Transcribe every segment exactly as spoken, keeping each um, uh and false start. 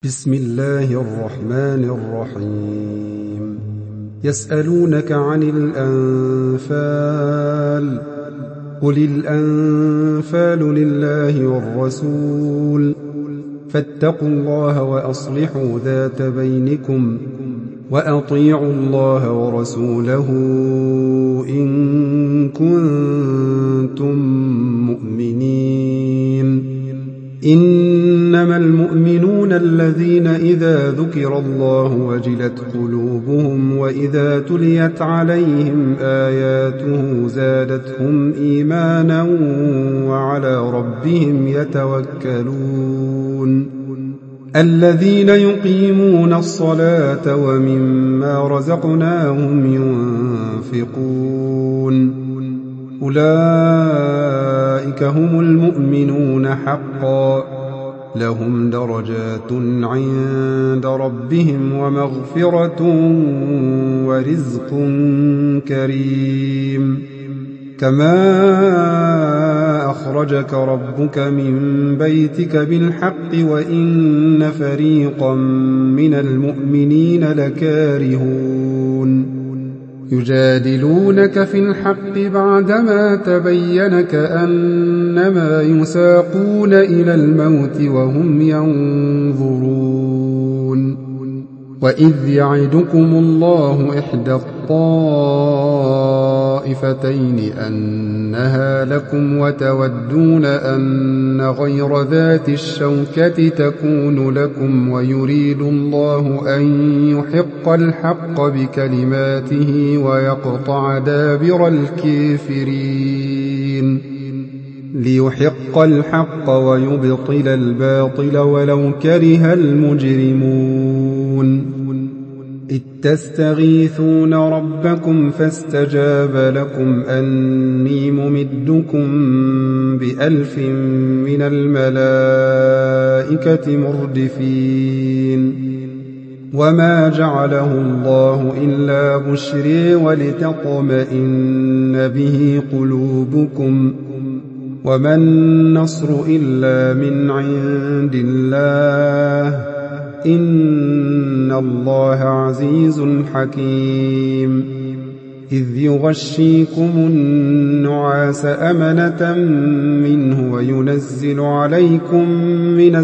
بسم الله الرحمن الرحيم يسألونك عن الأنفال قل الأنفال لله والرسول فاتقوا الله وأصلحوا ذات بينكم وأطيعوا الله ورسوله إن كنتم مؤمنين إنما المؤمنون الذين إذا ذكر الله وجلت قلوبهم وإذا تليت عليهم آياته زادتهم إيمانا وعلى ربهم يتوكلون الذين يقيمون الصلاة ومما رزقناهم ينفقون أولئك هم المؤمنون حقا لهم درجات عند ربهم ومغفرة ورزق كريم كما أخرجك ربك من بيتك بالحق وإن فريقا من المؤمنين لكارهون يجادلونك في الحق بعدما تبين كأنما يساقون إلى الموت وهم ينظرون وإذ يعدكم الله إحدى الطائفتين أنها لكم وتودون أن غير ذات الشوكة تكون لكم ويريد الله أن يحق الحق بكلماته ويقطع دابر الكافرين ليحق الحق ويبطل الباطل ولو كره المجرمون إذ تستغيثون ربكم فاستجاب لكم أني ممدكم بألف من الملائكة مردفين وما جعله الله إلا بشري ولتطمئن به قلوبكم وما النصر إلا من عند الله إن الله عزيز حكيم إذ يغشيكم النعاس أمنة منه وينزل عليكم من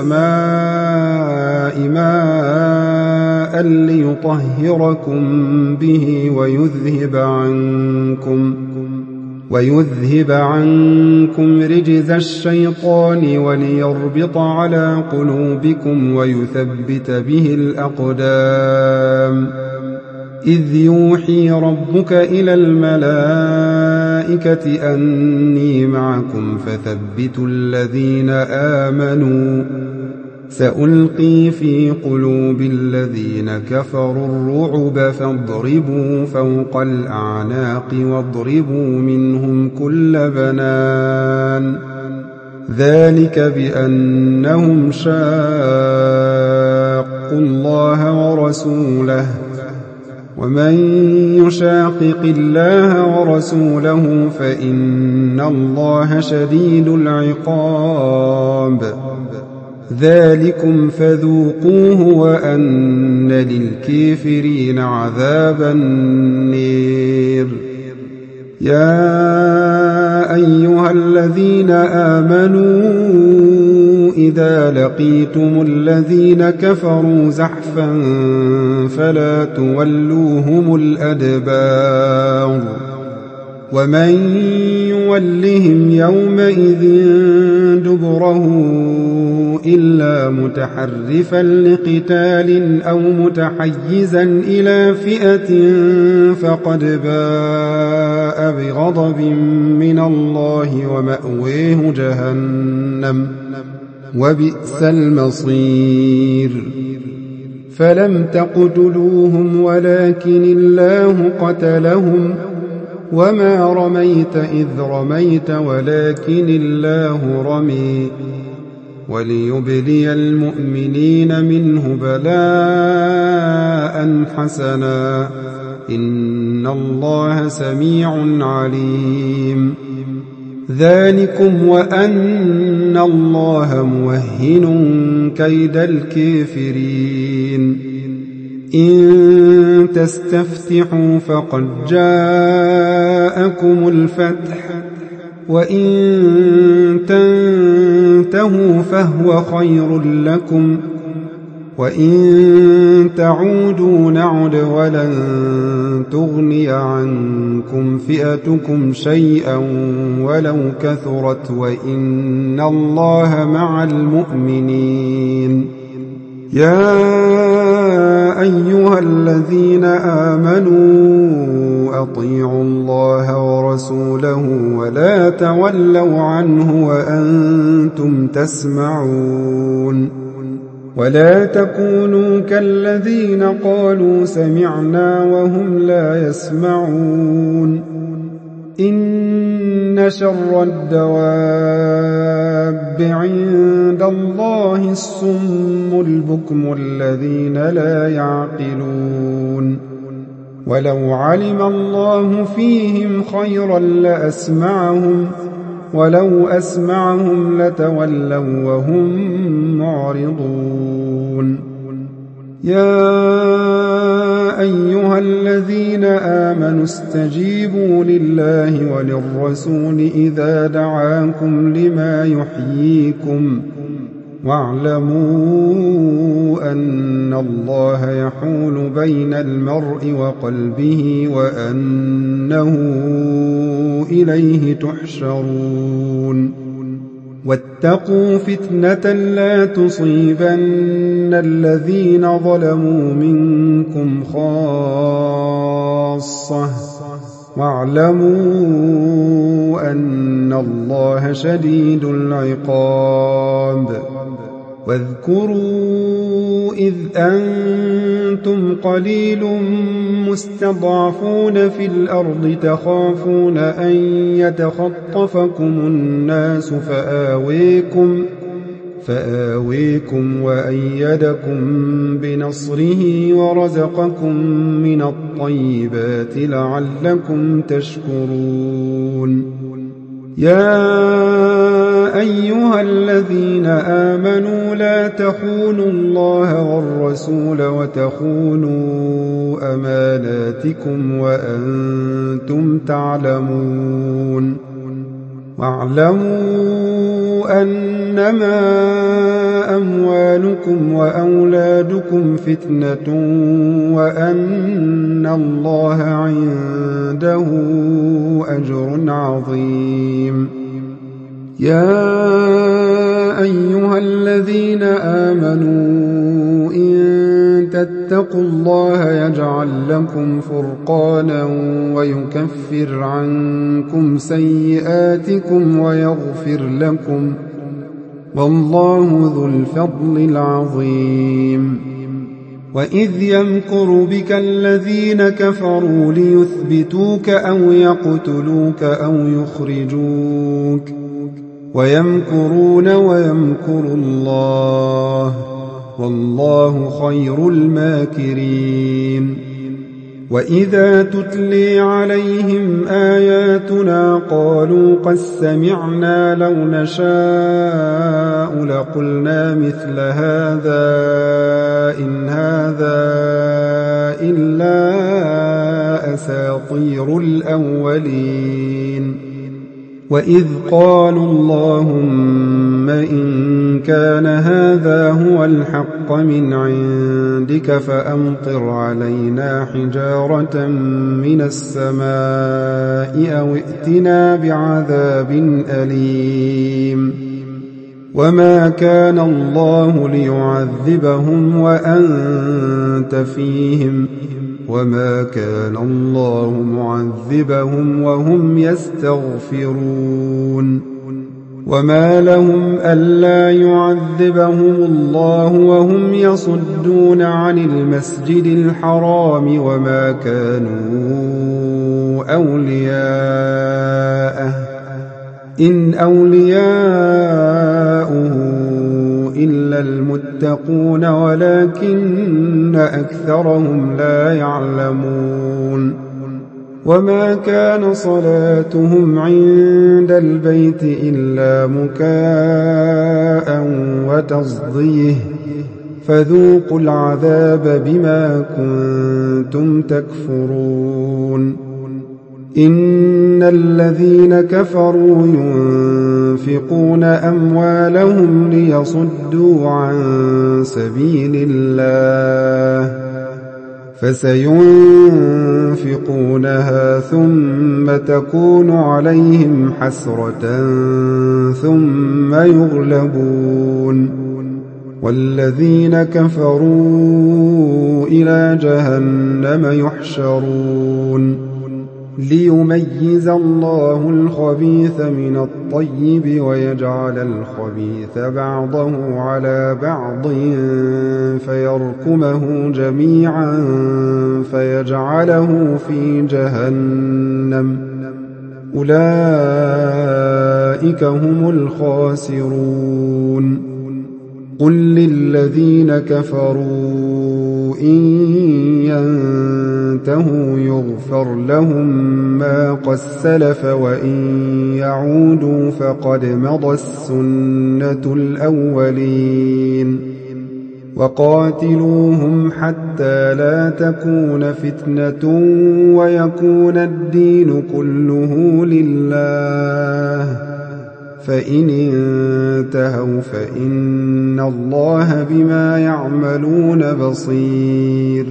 السماء ماء ليطهركم به ويذهب عنكم ويذهب عنكم رجز الشيطان وليربط على قلوبكم ويثبت به الأقدام إذ يوحي ربك إلى الملائكة أني معكم فثبتوا الذين آمنوا سألقي في قلوب الذين كفروا الرعب فاضربوا فوق الأعناق واضربوا منهم كل بنان ذلك بأنهم شاقوا الله ورسوله ومن يشاقق الله ورسوله فإن الله شديد العقاب ذلكم فذوقوه وأن للكافرين عذاب النير يا أيها الذين آمنوا إذا لقيتم الذين كفروا زحفا فلا تولوهم الأدبار ومن يولهم يومئذ دبره إلا متحرفا لقتال أو متحيزا إلى فئة فقد باء بغضب من الله ومأويه جهنم وبئس المصير فلم تقتلوهم ولكن الله قتلهم وما رميت إذ رميت ولكن الله رمي وليبلي المؤمنين منه بلاء حسنا إن الله سميع عليم ذلكم وأن الله موهن كيد الكافرين إن تستفتحوا فقد جاءكم الفتح وإن تنتهوا فهو خير لكم وإن تعودوا نعد ولن تغني عنكم فئتكم شيئا ولو كثرت وإن الله مع المؤمنين يا أيها الذين آمنوا أطيعوا الله ورسوله ولا تولوا عنه وأنتم تسمعون ولا تكونوا كالذين قالوا سمعنا وهم لا يسمعون إن شر الدواب عند الله الصم البكم الذين لا يعقلون ولو علم الله فيهم خيرا لأسمعهم ولو أسمعهم لتولوا وهم معرضون يا أيها الذين آمنوا استجيبوا لله وللرسول إذا دعاكم لما يحييكم واعلموا أن الله يحول بين المرء وقلبه وأنه إليه تحشرون واتقوا فتنة لا تصيبن الذين ظلموا منكم خاصة واعلموا أن الله شديد العقاب واذكروا إذ أنتم قليل مستضعفون في الأرض تخافون أن يتخطفكم الناس فآويكم فآويكم وأيدكم بنصره ورزقكم من الطيبات لعلكم تشكرون يا أيها الذين آمنوا لا تخونوا الله والرسول وتخونوا أماناتكم وأنتم تعلمون واعلموا أنما أموالكم وأولادكم فتنة وأن الله عنده أجر عظيم يا أيها الذين آمنوا إن تتقوا الله يجعل لكم فرقانا ويكفر عنكم سيئاتكم ويغفر لكم والله ذو الفضل العظيم وإذ يمكر بك الذين كفروا ليثبتوك أو يقتلوك أو يخرجوك ويمكرون ويمكر الله والله خير الماكرين وإذا تتلي عليهم آياتنا قالوا قد سمعنا لو نشاء لقلنا مثل هذا إن هذا إلا أساطير الأولين وإذ قالوا اللهم إن كان هذا هو الحق من عندك فأمطر علينا حجارة من السماء أو ائتنا بعذاب أليم وما كان الله ليعذبهم وأنت فيهم وما كان الله معذبهم وهم يستغفرون وما لهم ألا يعذبهم الله وهم يصدون عن المسجد الحرام وما كانوا أولياءه إن أولياؤه إلا المتقون ولكن أكثرهم لا يعلمون وما كان صلاتهم عند البيت إلا مكاء وتصديه فذوقوا العذاب بما كنتم تكفرون إن الذين كفروا ينفقون أموالهم ليصدوا عن سبيل الله فسينفقونها ثم تكون عليهم حسرة ثم يغلبون والذين كفروا إلى جهنم يحشرون ليميز الله الخبيث من الطيب ويجعل الخبيث بعضه على بعض فيركمه جميعا فيجعله في جهنم أولئك هم الخاسرون قل للذين كفروا إن ينتهوا يغفر لهم ما قد سلف وإن يعودوا فقد مضت السنة الأولين وقاتلوهم حتى لا تكون فتنة ويكون الدين كله لله فإن انتهوا فإن الله بما يعملون بصير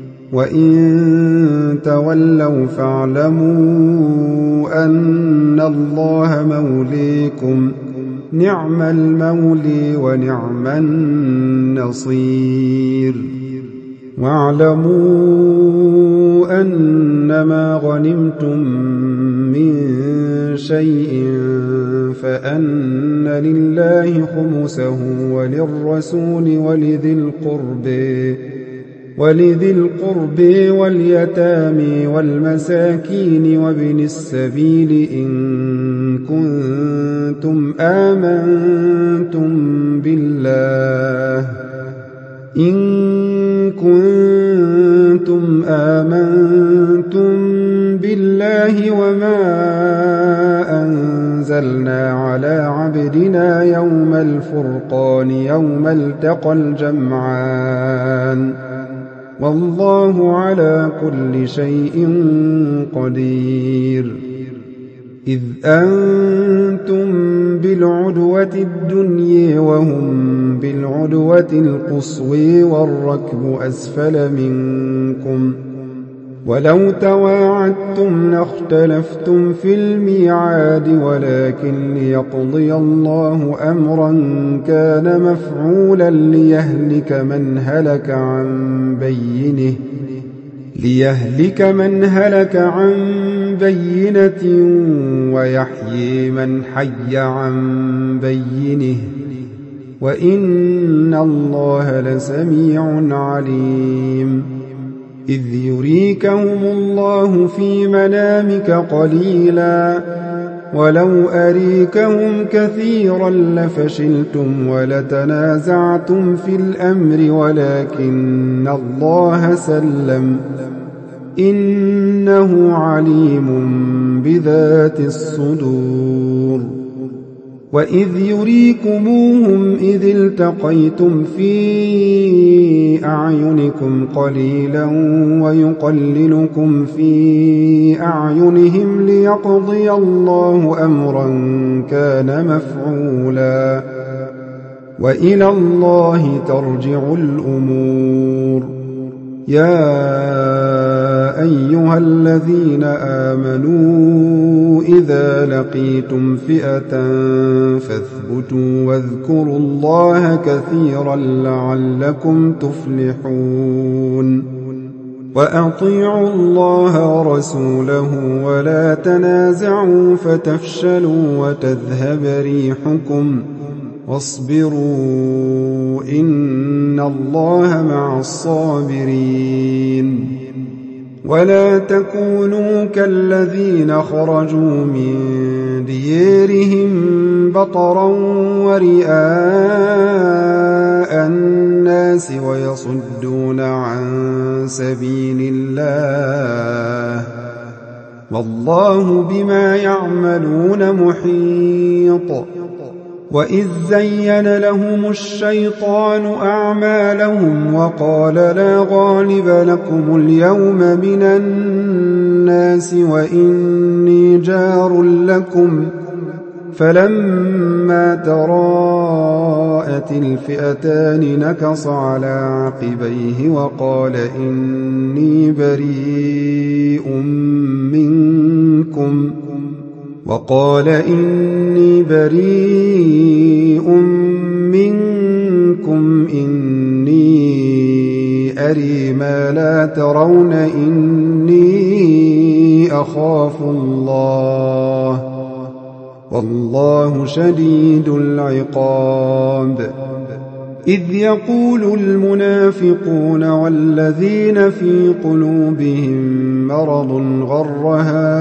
وإن تولوا فاعلموا أن الله موليكم نعم المولي ونعم النصير واعلموا أنما غنمتم من شيء فأن لله خمسه وللرسول ولذي القرب ولذي القرب واليتامى والمساكين وابن السبيل إن كنتم آمنتم بالله إن كنتم آمنتم بالله وما أنزلنا على عبدنا يوم الفرقان يوم التقى الجمعان والله على كل شيء قدير إذ أنتم بالعدوة الدنيا وهم بالعدوة القصوى والركب أسفل منكم ولو تواعدتم لاختلفتم في الميعاد ولكن ليقضي الله أمرا كان مفعولا ليهلك من هلك عن بينه ليهلك من هلك عن بينة ويحيي من حي عن بينه وإن الله لسميع عليم إذ يريكهم الله في منامك قليلا ولو أريكهم كثيرا لفشلتم ولتنازعتم في الأمر ولكن الله سلم إنه عليم بذات الصدور وإذ يريكموهم إذ التقيتم في أعينكم قليلا ويقللكم في أعينهم ليقضي الله أمرا كان مفعولا وإلى الله ترجع الأمور يا أيها الذين آمنوا إذا لقيتم فئة فاثبتوا واذكروا الله كثيرا لعلكم تفلحون وأطيعوا الله ورسوله ولا تنازعوا فتفشلوا وتذهب ريحكم واصبروا إن الله مع الصابرين ولا تكونوا كالذين خرجوا من ديارهم بطرا ورئاء الناس ويصدون عن سبيل الله والله بما يعملون محيط وإذ زين لهم الشيطان أعمالهم وقال لا غالب لكم اليوم من الناس وإني جار لكم فلما تراءت الفئتان نكص على عقبيه وقال إني بريء منكم وقال إني بريء منكم إني أري ما لا ترون إني أخاف الله والله شديد العقاب إذ يقول المنافقون والذين في قلوبهم مرض غر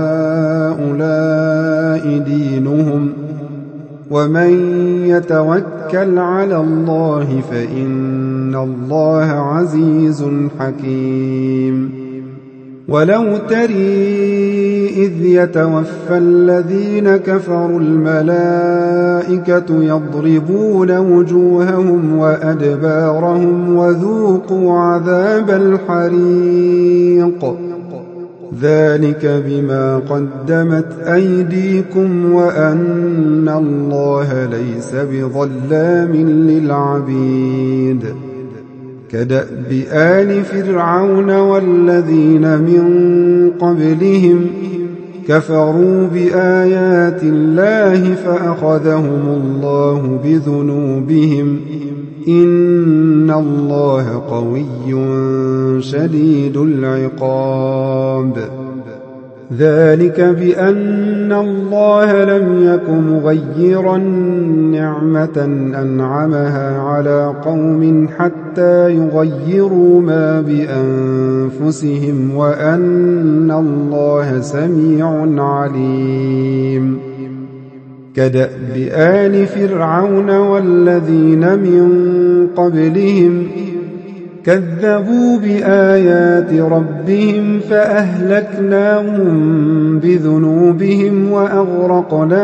هؤلاء دينهم ومن يتوكل على الله فإن الله عزيز حكيم ولو تري إذ يتوفى الذين كفروا الملائكة يضربون وجوههم وأدبارهم وذوقوا عذاب الحريق ذلك بما قدمت أيديكم وأن الله ليس بظلام للعبيد كدأب آل فرعون والذين من قبلهم كفروا بآيات الله فأخذهم الله بذنوبهم إن الله قوي شديد العقاب ذلك بأن الله لم يك مغيرا نعمة أنعمها على قوم حتى يغيروا ما بأنفسهم وأن الله سميع عليم كدأب آل فرعون والذين من قبلهم كذبوا بآيات ربهم فأهلكناهم بذنوبهم وأغرقنا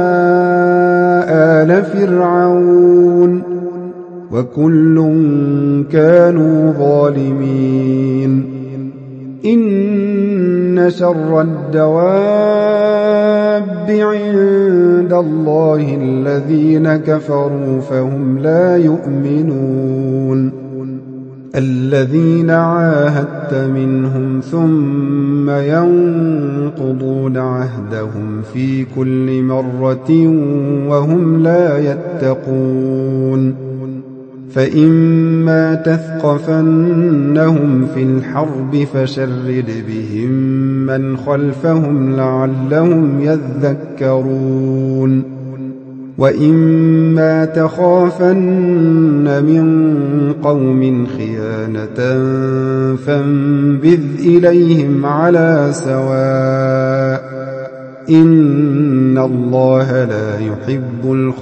آل فرعون وكل كانوا ظالمين إن شر الدواب عند الله الذين كفروا فهم لا يؤمنون الذين عاهدت منهم ثم ينقضون عهدهم في كل مرة وهم لا يتقون فإما تثقفنهم في الحرب فشرد بهم من خلفهم لعلهم يذكرون وإما تخافن من قوم خيانة فانبذ إليهم على سواء إن الله لا يحب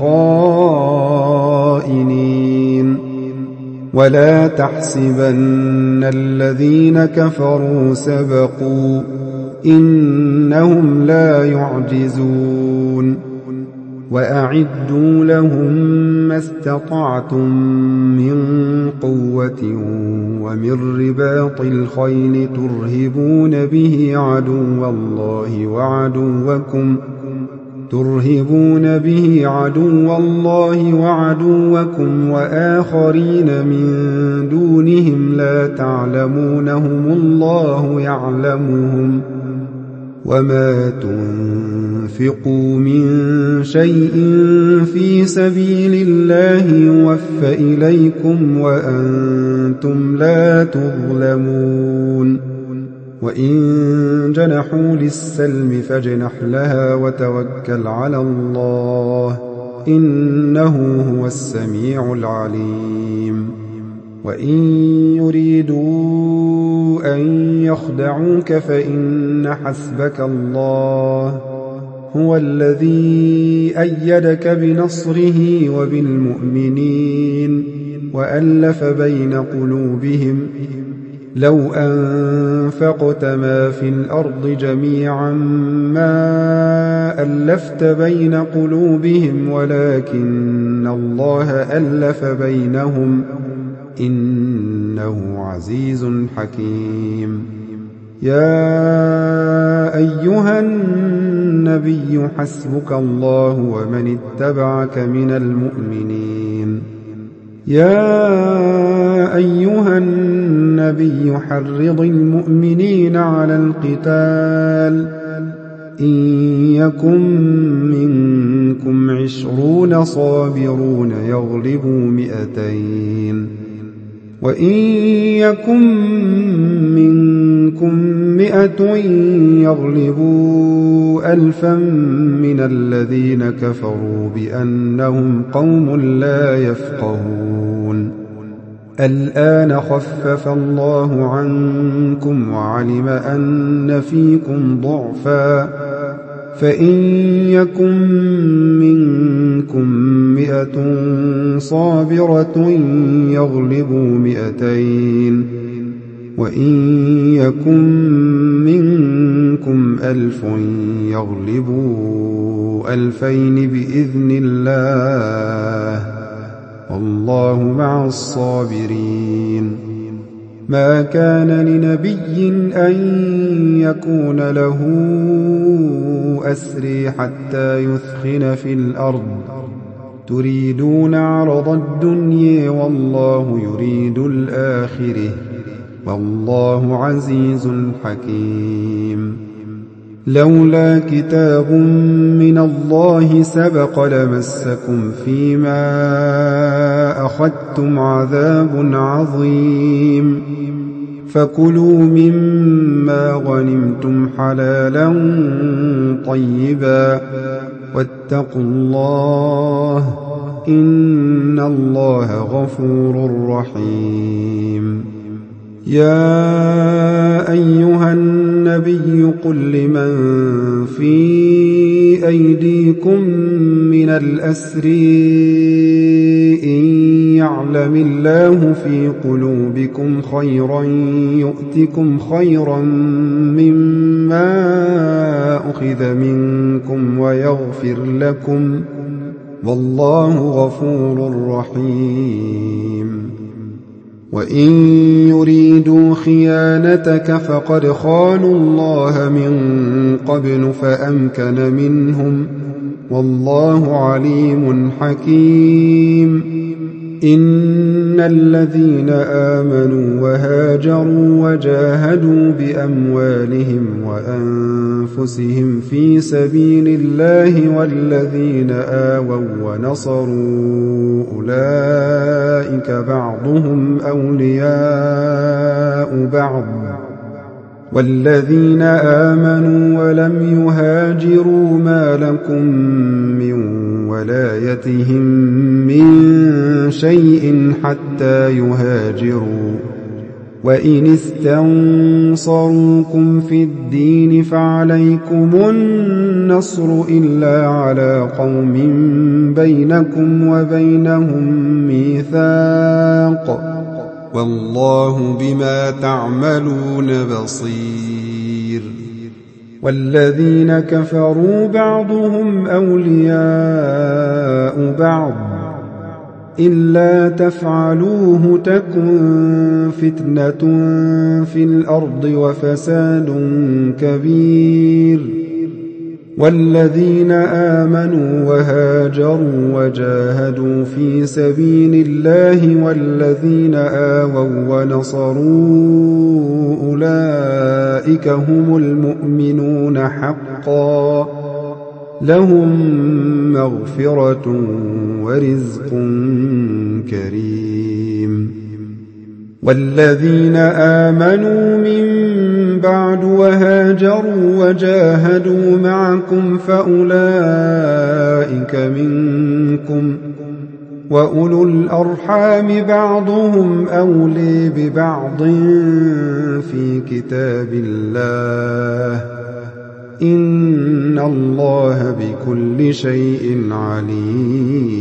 الخائنين ولا تحسبن الذين كفروا سبقوا إنهم لا يعجزون وأعدوا لهم ما استطعتم من قوة ومن رباط الخيل ترهبون به عدو الله وعدوكم ترهبون به عدو الله وعدوكم وآخرين من دونهم لا تعلمونهم الله يعلمهم وما تنفقوا من شيء في سبيل الله يوفى إليكم وأنتم لا تظلمون وإن جنحوا للسلم فاجنح لها وتوكل على الله إنه هو السميع العليم وإن يريدوا أن يخدعوك فإن حسبك الله هو الذي أيدك بنصره وبالمؤمنين وألف بين قلوبهم لو أنفقت ما في الأرض جميعا ما ألفت بين قلوبهم ولكن الله ألف بينهم إنه عزيز حكيم يا أيها النبي حسبك الله ومن اتبعك من المؤمنين يا أيها النبي حرض المؤمنين على القتال إن يكن منكم عشرون صابرون يغلبوا مئتين وإن يكن منكم مئة يغلبوا ألفا من الذين كفروا بأنهم قوم لا يفقهون الآن خفف الله عنكم وعلم أن فيكم ضعفا فإن يكن منكم مئة صابرة يغلبوا مئتين وإن يكن منكم ألف يغلبوا ألفين بإذن الله والله مع الصابرين ما كان لنبي أن يكون له أسري حتى يثخن في الأرض تريدون عرض الدنيا والله يريد الآخرة والله عزيز حكيم لولا كتاب من الله سبق لمسكم فيما أخذتم عذاب عظيم فكلوا مما غنمتم حلالا طيبا واتقوا الله إن الله غفور رحيم يا أيها النبي قل لمن في أيديكم من الأسر إن يعلم الله في قلوبكم خيرا يؤتكم خيرا مما أخذ منكم ويغفر لكم والله غفور رحيم وإن يريدوا خيانتك فقد خانوا الله من قبل فأمكن منهم والله عليم حكيم إن الذين آمنوا وهاجروا وجاهدوا بأموالهم وأنفسهم في سبيل الله والذين آووا ونصروا أولئك بعضهم أولياء بعض والذين آمنوا ولم يهاجروا ما لكم من ولايتهم من شيء حتى يهاجروا وإن استنصروكم في الدين فعليكم النصر إلا على قوم بينكم وبينهم ميثاق والله بما تعملون بصير والذين كفروا بعضهم أولياء بعض إلا تفعلوه تكن فتنة في الأرض وفساد كبير والذين آمنوا وهاجروا وجاهدوا في سبيل الله والذين آووا ونصروا أولئك هم المؤمنون حقا لهم مغفرة ورزق كريم والذين آمنوا من بعد وهاجروا وجاهدوا معكم فأولئك منكم وأولو الأرحام بعضهم أولي ببعض في كتاب الله إن الله بكل شيء عليم